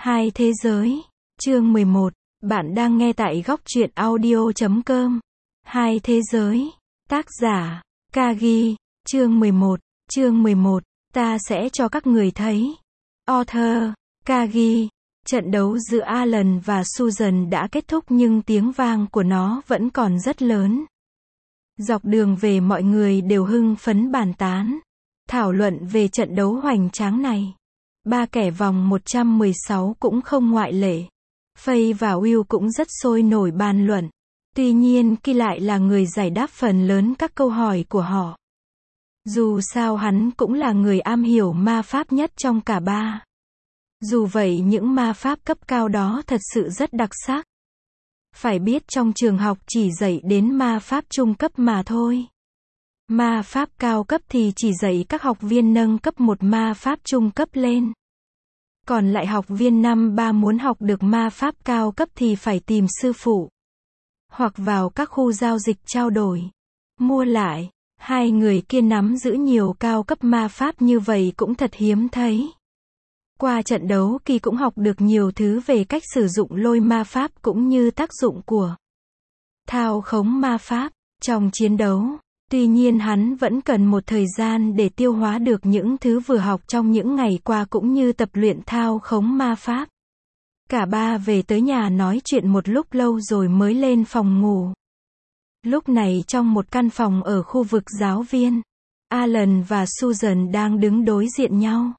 Hai thế giới. Chương 11. Bạn đang nghe tại góc truyện audio.com. Hai thế giới. Tác giả. Kagi. Chương 11. Chương 11. Ta sẽ cho các người thấy. Author. Kagi. Trận đấu giữa Alan và Susan đã kết thúc nhưng tiếng vang của nó vẫn còn rất lớn. Dọc đường về mọi người đều hưng phấn bàn tán, thảo luận về trận đấu hoành tráng này. Ba kẻ vòng 116 cũng không ngoại lệ. Faye và Will cũng rất sôi nổi bàn luận. Tuy nhiên Ki lại là người giải đáp phần lớn các câu hỏi của họ. Dù sao hắn cũng là người am hiểu ma pháp nhất trong cả ba. Dù vậy những ma pháp cấp cao đó thật sự rất đặc sắc. Phải biết trong trường học chỉ dạy đến ma pháp trung cấp mà thôi. Ma pháp cao cấp thì chỉ dạy các học viên nâng cấp một ma pháp trung cấp lên. Còn lại học viên năm 3 muốn học được ma pháp cao cấp thì phải tìm sư phụ. Hoặc vào các khu giao dịch trao đổi. Mua lại. Hai người kia nắm giữ nhiều cao cấp ma pháp như vậy cũng thật hiếm thấy. Qua trận đấu Ki cũng học được nhiều thứ về cách sử dụng lôi ma pháp cũng như tác dụng của thao khống ma pháp trong chiến đấu. Tuy nhiên hắn vẫn cần một thời gian để tiêu hóa được những thứ vừa học trong những ngày qua cũng như tập luyện thao khống ma pháp. Cả ba về tới nhà nói chuyện một lúc lâu rồi mới lên phòng ngủ. Lúc này trong một căn phòng ở khu vực giáo viên, Alan và Susan đang đứng đối diện nhau.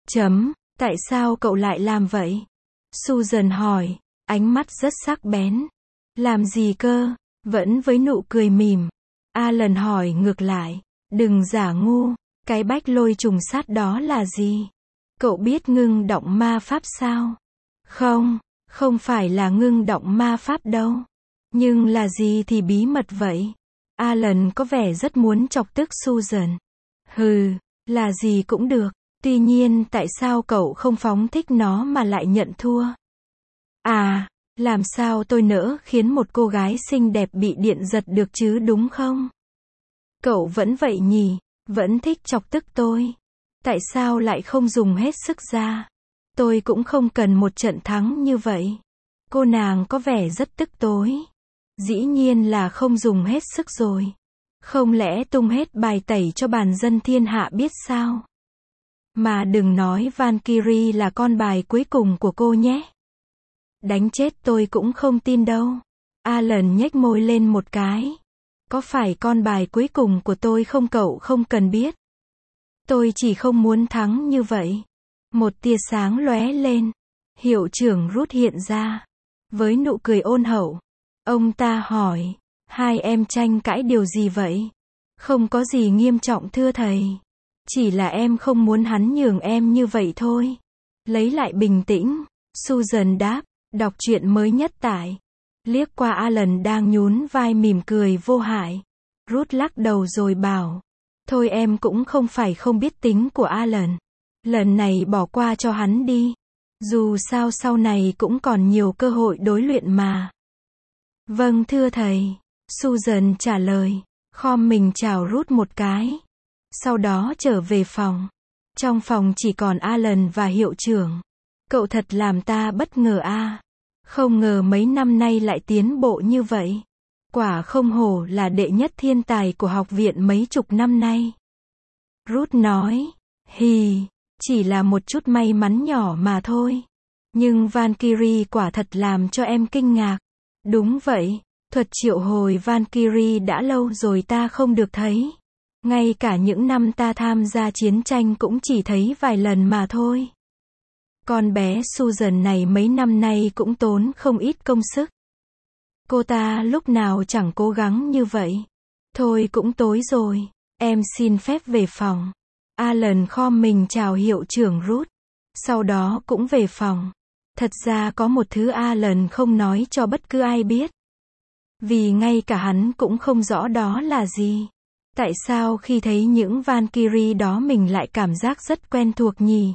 Tại sao cậu lại làm vậy? Susan hỏi, ánh mắt rất sắc bén. Làm gì cơ? Vẫn với nụ cười mỉm. Alan hỏi ngược lại, đừng giả ngu, cái bách lôi trùng sát đó là gì? Cậu biết ngưng động ma pháp sao? Không phải là ngưng động ma pháp đâu. Nhưng là gì thì bí mật vậy? Alan có vẻ rất muốn chọc tức Susan. Là gì cũng được. Tuy nhiên tại sao cậu không phóng thích nó mà lại nhận thua? Làm sao tôi nỡ khiến một cô gái xinh đẹp bị điện giật được chứ đúng không? Cậu vẫn vậy nhỉ, vẫn thích chọc tức tôi. Tại sao lại không dùng hết sức ra? Tôi cũng không cần một trận thắng như vậy. Cô nàng có vẻ rất tức tối. Dĩ nhiên là không dùng hết sức rồi. Không lẽ tung hết bài tẩy cho bàn dân thiên hạ biết sao? Mà đừng nói Valkyrie là con bài cuối cùng của cô nhé. Đánh chết tôi cũng không tin đâu. Alan nhếch môi lên một cái. Có phải con bài cuối cùng của tôi không? Cậu không cần biết. Tôi chỉ không muốn thắng như vậy. Một tia sáng lóe lên. Hiệu trưởng Ruth hiện ra. Với nụ cười ôn hậu. Ông ta hỏi. Hai em tranh cãi điều gì vậy? Không có gì nghiêm trọng thưa thầy. Chỉ là em không muốn hắn nhường em như vậy thôi. Lấy lại bình tĩnh. Susan đáp. Đọc truyện mới nhất tại. Liếc qua Alan đang nhún vai mỉm cười vô hại. Ruth lắc đầu rồi bảo. Thôi em cũng không phải không biết tính của Alan. Lần này bỏ qua cho hắn đi. Dù sao sau này cũng còn nhiều cơ hội đối luyện mà. Vâng thưa thầy. Susan trả lời. Khom mình chào Ruth một cái. Sau đó trở về phòng. Trong phòng chỉ còn Alan và hiệu trưởng. Cậu thật làm ta bất ngờ a. Không ngờ mấy năm nay lại tiến bộ như vậy. Quả không hổ là đệ nhất thiên tài của học viện mấy chục năm nay. Ruth nói. Chỉ là một chút may mắn nhỏ mà thôi. Nhưng Valkyrie quả thật làm cho em kinh ngạc. Đúng vậy, thuật triệu hồi Valkyrie đã lâu rồi ta không được thấy. Ngay cả những năm ta tham gia chiến tranh cũng chỉ thấy vài lần mà thôi. Con bé Susan này mấy năm nay cũng tốn không ít công sức. Cô ta lúc nào chẳng cố gắng như vậy. Thôi cũng tối rồi, em xin phép về phòng. Alan khom mình chào hiệu trưởng Ruth. Sau đó cũng về phòng. Thật ra có một thứ Alan không nói cho bất cứ ai biết. Vì ngay cả hắn cũng không rõ đó là gì. Tại sao khi thấy những Valkyrie đó mình lại cảm giác rất quen thuộc nhỉ?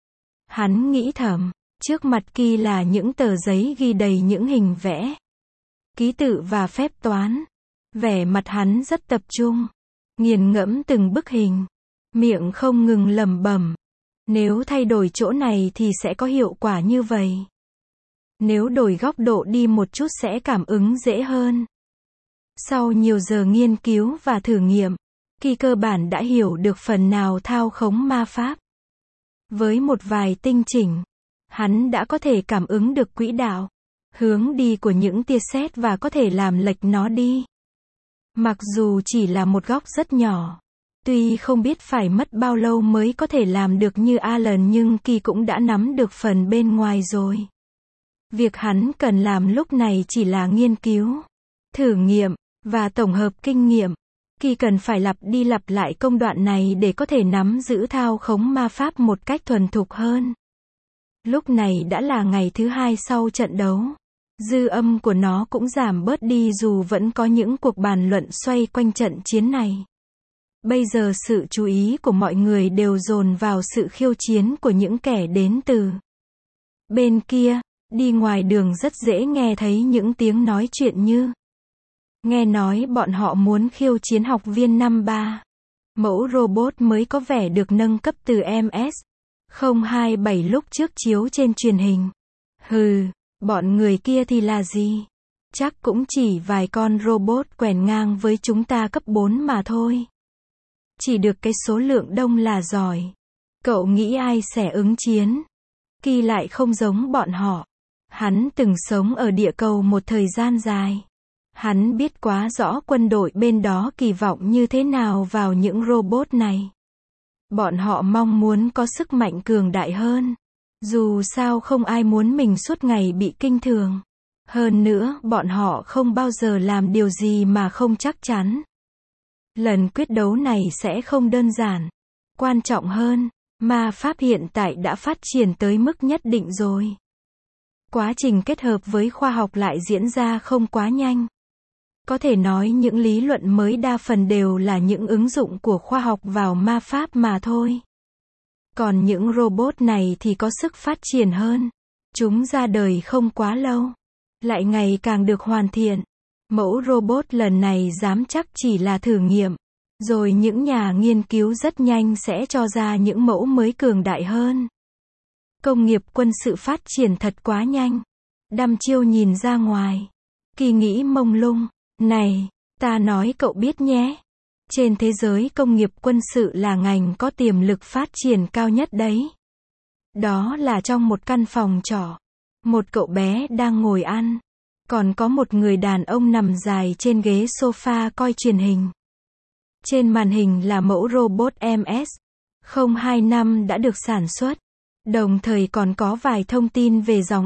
Hắn nghĩ thầm, trước mặt Ki là những tờ giấy ghi đầy những hình vẽ, ký tự và phép toán. Vẻ mặt hắn rất tập trung, nghiền ngẫm từng bức hình, miệng không ngừng lẩm bẩm. Nếu thay đổi chỗ này thì sẽ có hiệu quả như vậy. Nếu đổi góc độ đi một chút sẽ cảm ứng dễ hơn. Sau nhiều giờ nghiên cứu và thử nghiệm, Kỳ cơ bản đã hiểu được phần nào thao khống ma pháp. Với một vài tinh chỉnh, hắn đã có thể cảm ứng được quỹ đạo, hướng đi của những tia sét và có thể làm lệch nó đi. Mặc dù chỉ là một góc rất nhỏ, tuy không biết phải mất bao lâu mới có thể làm được như Alan nhưng Kỳ cũng đã nắm được phần bên ngoài rồi. Việc hắn cần làm lúc này chỉ là nghiên cứu, thử nghiệm, và tổng hợp kinh nghiệm. Kỳ cần phải lặp đi lặp lại công đoạn này để có thể nắm giữ thao khống ma pháp một cách thuần thục hơn. Lúc này đã là ngày thứ 2 sau trận đấu. Dư âm của nó cũng giảm bớt đi dù vẫn có những cuộc bàn luận xoay quanh trận chiến này. Bây giờ sự chú ý của mọi người đều dồn vào sự khiêu chiến của những kẻ đến từ bên kia. Đi ngoài đường rất dễ nghe thấy những tiếng nói chuyện như: nghe nói bọn họ muốn khiêu chiến học viên năm 3. Mẫu robot mới có vẻ được nâng cấp từ MS-027 lúc trước chiếu trên truyền hình. Hừ, bọn người kia thì là gì? Chắc cũng chỉ vài con robot quèn ngang với chúng ta cấp 4 mà thôi. Chỉ được cái số lượng đông là giỏi. Cậu nghĩ ai sẽ ứng chiến? Kỳ lại không giống bọn họ. Hắn từng sống ở địa cầu một thời gian dài. Hắn biết quá rõ quân đội bên đó kỳ vọng như thế nào vào những robot này. Bọn họ mong muốn có sức mạnh cường đại hơn. Dù sao không ai muốn mình suốt ngày bị kinh thường. Hơn nữa, bọn họ không bao giờ làm điều gì mà không chắc chắn. Lần quyết đấu này sẽ không đơn giản. Quan trọng hơn, ma pháp hiện tại đã phát triển tới mức nhất định rồi. Quá trình kết hợp với khoa học lại diễn ra không quá nhanh. Có thể nói những lý luận mới đa phần đều là những ứng dụng của khoa học vào ma pháp mà thôi. Còn những robot này thì có sức phát triển hơn. Chúng ra đời không quá lâu, lại ngày càng được hoàn thiện. Mẫu robot lần này dám chắc chỉ là thử nghiệm. Rồi những nhà nghiên cứu rất nhanh sẽ cho ra những mẫu mới cường đại hơn. Công nghiệp quân sự phát triển thật quá nhanh. Đăm chiêu nhìn ra ngoài. Kỳ nghĩ mông lung. Này, ta nói cậu biết nhé. Trên thế giới công nghiệp quân sự là ngành có tiềm lực phát triển cao nhất đấy. Đó là trong một căn phòng trọ. Một cậu bé đang ngồi ăn. Còn có một người đàn ông nằm dài trên ghế sofa coi truyền hình. Trên màn hình là mẫu robot MS-025 đã được sản xuất. Đồng thời còn có vài thông tin về dòng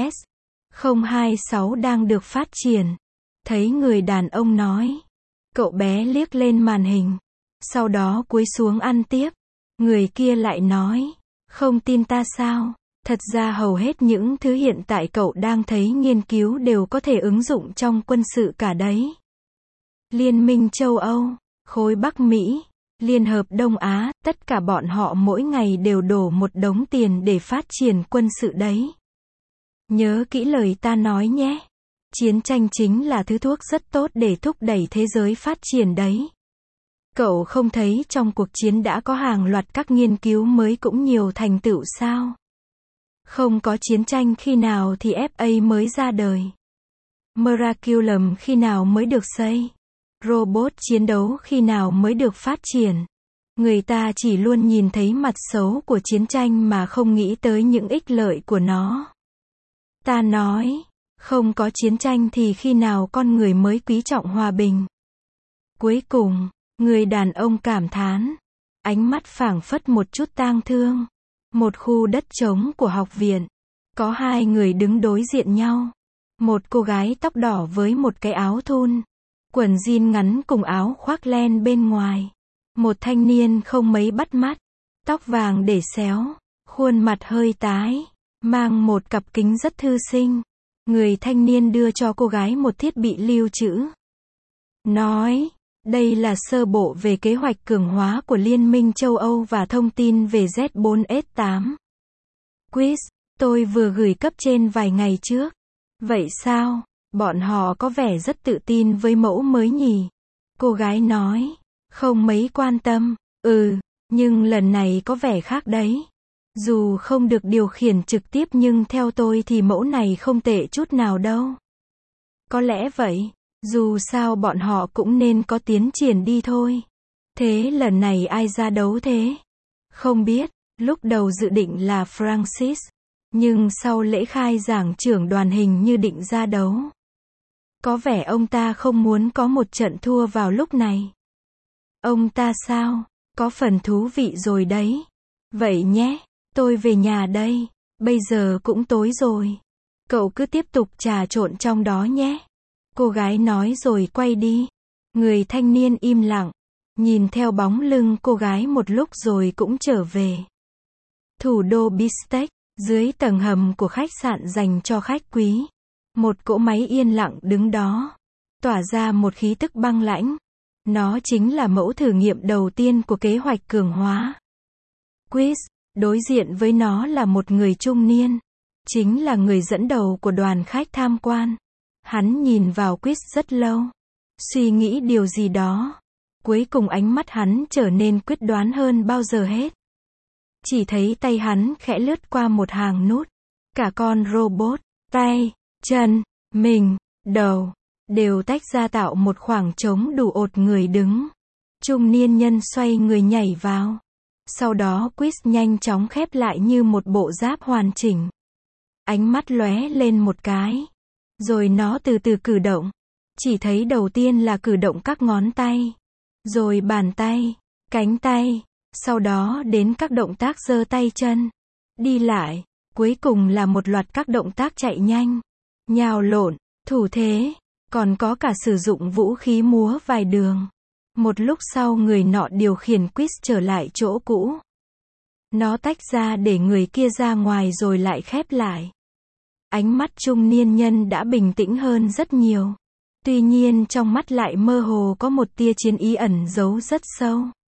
MS-026 đang được phát triển. Thấy người đàn ông nói. Cậu bé liếc lên màn hình. Sau đó cúi xuống ăn tiếp. Người kia lại nói. Không tin ta sao? Thật ra hầu hết những thứ hiện tại cậu đang thấy nghiên cứu đều có thể ứng dụng trong quân sự cả đấy. Liên minh châu Âu, khối Bắc Mỹ, Liên hợp Đông Á, tất cả bọn họ mỗi ngày đều đổ một đống tiền để phát triển quân sự đấy. Nhớ kỹ lời ta nói nhé. Chiến tranh chính là thứ thuốc rất tốt để thúc đẩy thế giới phát triển đấy. Cậu không thấy trong cuộc chiến đã có hàng loạt các nghiên cứu mới cũng nhiều thành tựu sao? Không có chiến tranh khi nào thì FA mới ra đời. Miraculum khi nào mới được xây? Robot chiến đấu khi nào mới được phát triển? Người ta chỉ luôn nhìn thấy mặt xấu của chiến tranh mà không nghĩ tới những ích lợi của nó. Ta nói, không có chiến tranh thì khi nào con người mới quý trọng hòa bình? Cuối cùng, người đàn ông cảm thán. Ánh mắt phảng phất một chút tang thương. Một khu đất trống của học viện. Có hai người đứng đối diện nhau. Một cô gái tóc đỏ với một cái áo thun. Quần jean ngắn cùng áo khoác len bên ngoài. Một thanh niên không mấy bắt mắt. Tóc vàng để xéo. Khuôn mặt hơi tái. Mang một cặp kính rất thư sinh. Người thanh niên đưa cho cô gái một thiết bị lưu trữ. Nói, đây là sơ bộ về kế hoạch cường hóa của Liên minh châu Âu và thông tin về Z4S8. Quiz, tôi vừa gửi cấp trên vài ngày trước. Vậy sao? Bọn họ có vẻ rất tự tin với mẫu mới nhỉ? Cô gái nói, không mấy quan tâm. Nhưng lần này có vẻ khác đấy. Dù không được điều khiển trực tiếp nhưng theo tôi thì mẫu này không tệ chút nào đâu. Có lẽ vậy, dù sao bọn họ cũng nên có tiến triển đi thôi. Thế lần này ai ra đấu thế? Không biết, lúc đầu dự định là Francis, nhưng sau lễ khai giảng trưởng đoàn hình như định ra đấu. Có vẻ ông ta không muốn có một trận thua vào lúc này. Ông ta sao? Có phần thú vị rồi đấy. Vậy nhé, tôi về nhà đây. Bây giờ cũng tối rồi. Cậu cứ tiếp tục trà trộn trong đó nhé. Cô gái nói rồi quay đi. Người thanh niên im lặng, nhìn theo bóng lưng cô gái một lúc rồi cũng trở về. Thủ đô Bistec, dưới tầng hầm của khách sạn dành cho khách quý. Một cỗ máy yên lặng đứng đó, tỏa ra một khí tức băng lãnh. Nó chính là mẫu thử nghiệm đầu tiên của kế hoạch cường hóa. Chris, đối diện với nó là một người trung niên. Chính là người dẫn đầu của đoàn khách tham quan. Hắn nhìn vào Chris rất lâu. Suy nghĩ điều gì đó. Cuối cùng ánh mắt hắn trở nên quyết đoán hơn bao giờ hết. Chỉ thấy tay hắn khẽ lướt qua một hàng nút. Cả con robot, tay, chân, mình, đầu, đều tách ra tạo một khoảng trống đủ ột người đứng. Trung niên nhân xoay người nhảy vào. Sau đó Chris nhanh chóng khép lại như một bộ giáp hoàn chỉnh. Ánh mắt lóe lên một cái. Rồi nó từ từ cử động. Chỉ thấy đầu tiên là cử động các ngón tay. Rồi bàn tay, cánh tay. Sau đó đến các động tác giơ tay chân. Đi lại. Cuối cùng là một loạt các động tác chạy nhanh. Nhào lộn, thủ thế. Còn có cả sử dụng vũ khí múa vài đường. Một lúc sau người nọ điều khiển Chris trở lại chỗ cũ. Nó tách ra để người kia ra ngoài rồi lại khép lại. Ánh mắt trung niên nhân đã bình tĩnh hơn rất nhiều. Tuy nhiên trong mắt lại mơ hồ có một tia chiến ý ẩn giấu rất sâu.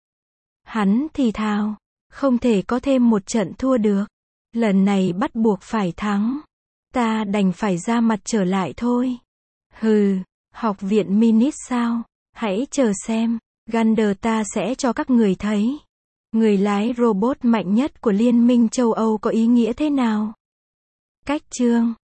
Hắn thì thào, không thể có thêm một trận thua được. Lần này bắt buộc phải thắng. Ta đành phải ra mặt trở lại thôi. Hừ, học viện Minit sao? Hãy chờ xem. Gander ta sẽ cho các người thấy. Người lái robot mạnh nhất của Liên minh châu Âu có ý nghĩa thế nào? Cách chương